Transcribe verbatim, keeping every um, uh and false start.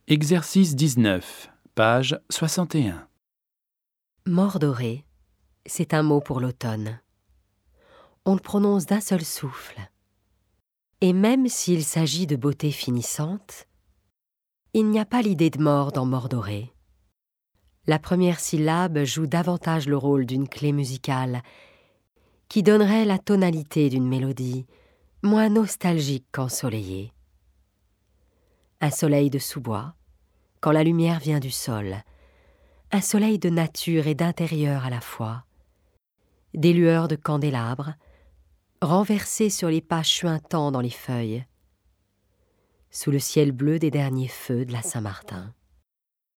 Exercice dix-neuf, page soixante et un. Mordoré, c'est un mot pour l'automne. On le prononce d'un seul souffle. Et même s'il s'agit de beauté finissante, il n'y a pas l'idée de mort dans Mordoré. La première syllabe joue davantage le rôle d'une clé musicale qui donnerait la tonalité d'une mélodie moins nostalgique qu'ensoleillée. Un soleil de sous-bois, quand la lumière vient du sol, un soleil de nature et d'intérieur à la fois, des lueurs de candélabres, renversées sur les pas chuintants dans les feuilles, sous le ciel bleu des derniers feux de la Saint-Martin.